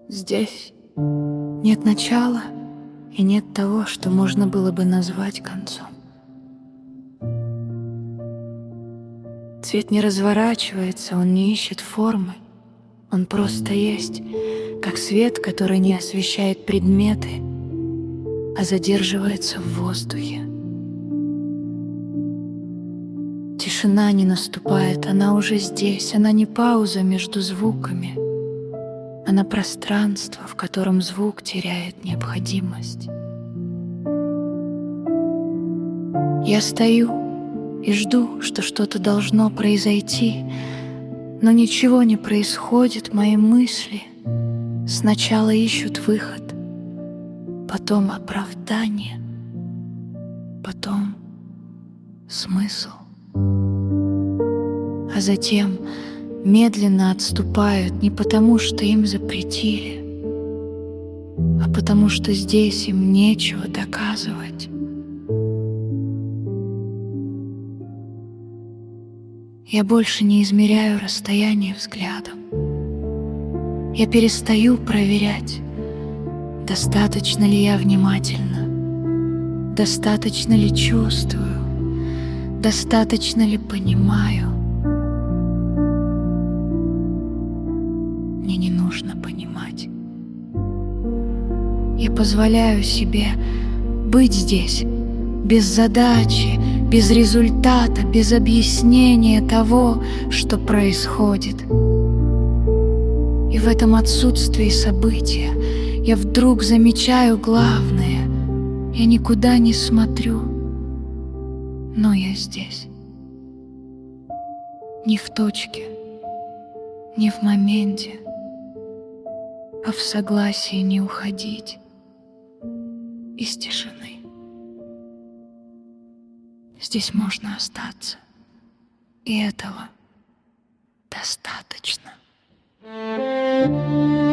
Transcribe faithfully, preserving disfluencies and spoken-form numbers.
Здесь нет начала и нет того, что можно было бы назвать концом. Цвет не разворачивается, он не ищет формы. Он просто есть, как свет, который не освещает предметы, а задерживается в воздухе. Тишина не наступает, она уже здесь, она не пауза между звуками, она пространство, в котором звук теряет необходимость. Я стою и жду, что что-то должно произойти, но ничего не происходит, мои мысли сначала ищут выход, потом оправдание, потом смысл, а затем медленно отступают не потому, что им запретили, а потому что здесь им нечего доказывать. Я больше не измеряю расстояние взглядом. Я перестаю проверять, достаточно ли я внимательна, достаточно ли чувствую, достаточно ли понимаю. Мне не нужно понимать. Я позволяю себе быть здесь, без задачи, без результата, без объяснения того, что происходит. И в этом отсутствии события я вдруг замечаю главное. Я никуда не смотрю, но я здесь. Не в точке, не в моменте, а в согласии не уходить из тишины. Здесь можно остаться, и этого достаточно.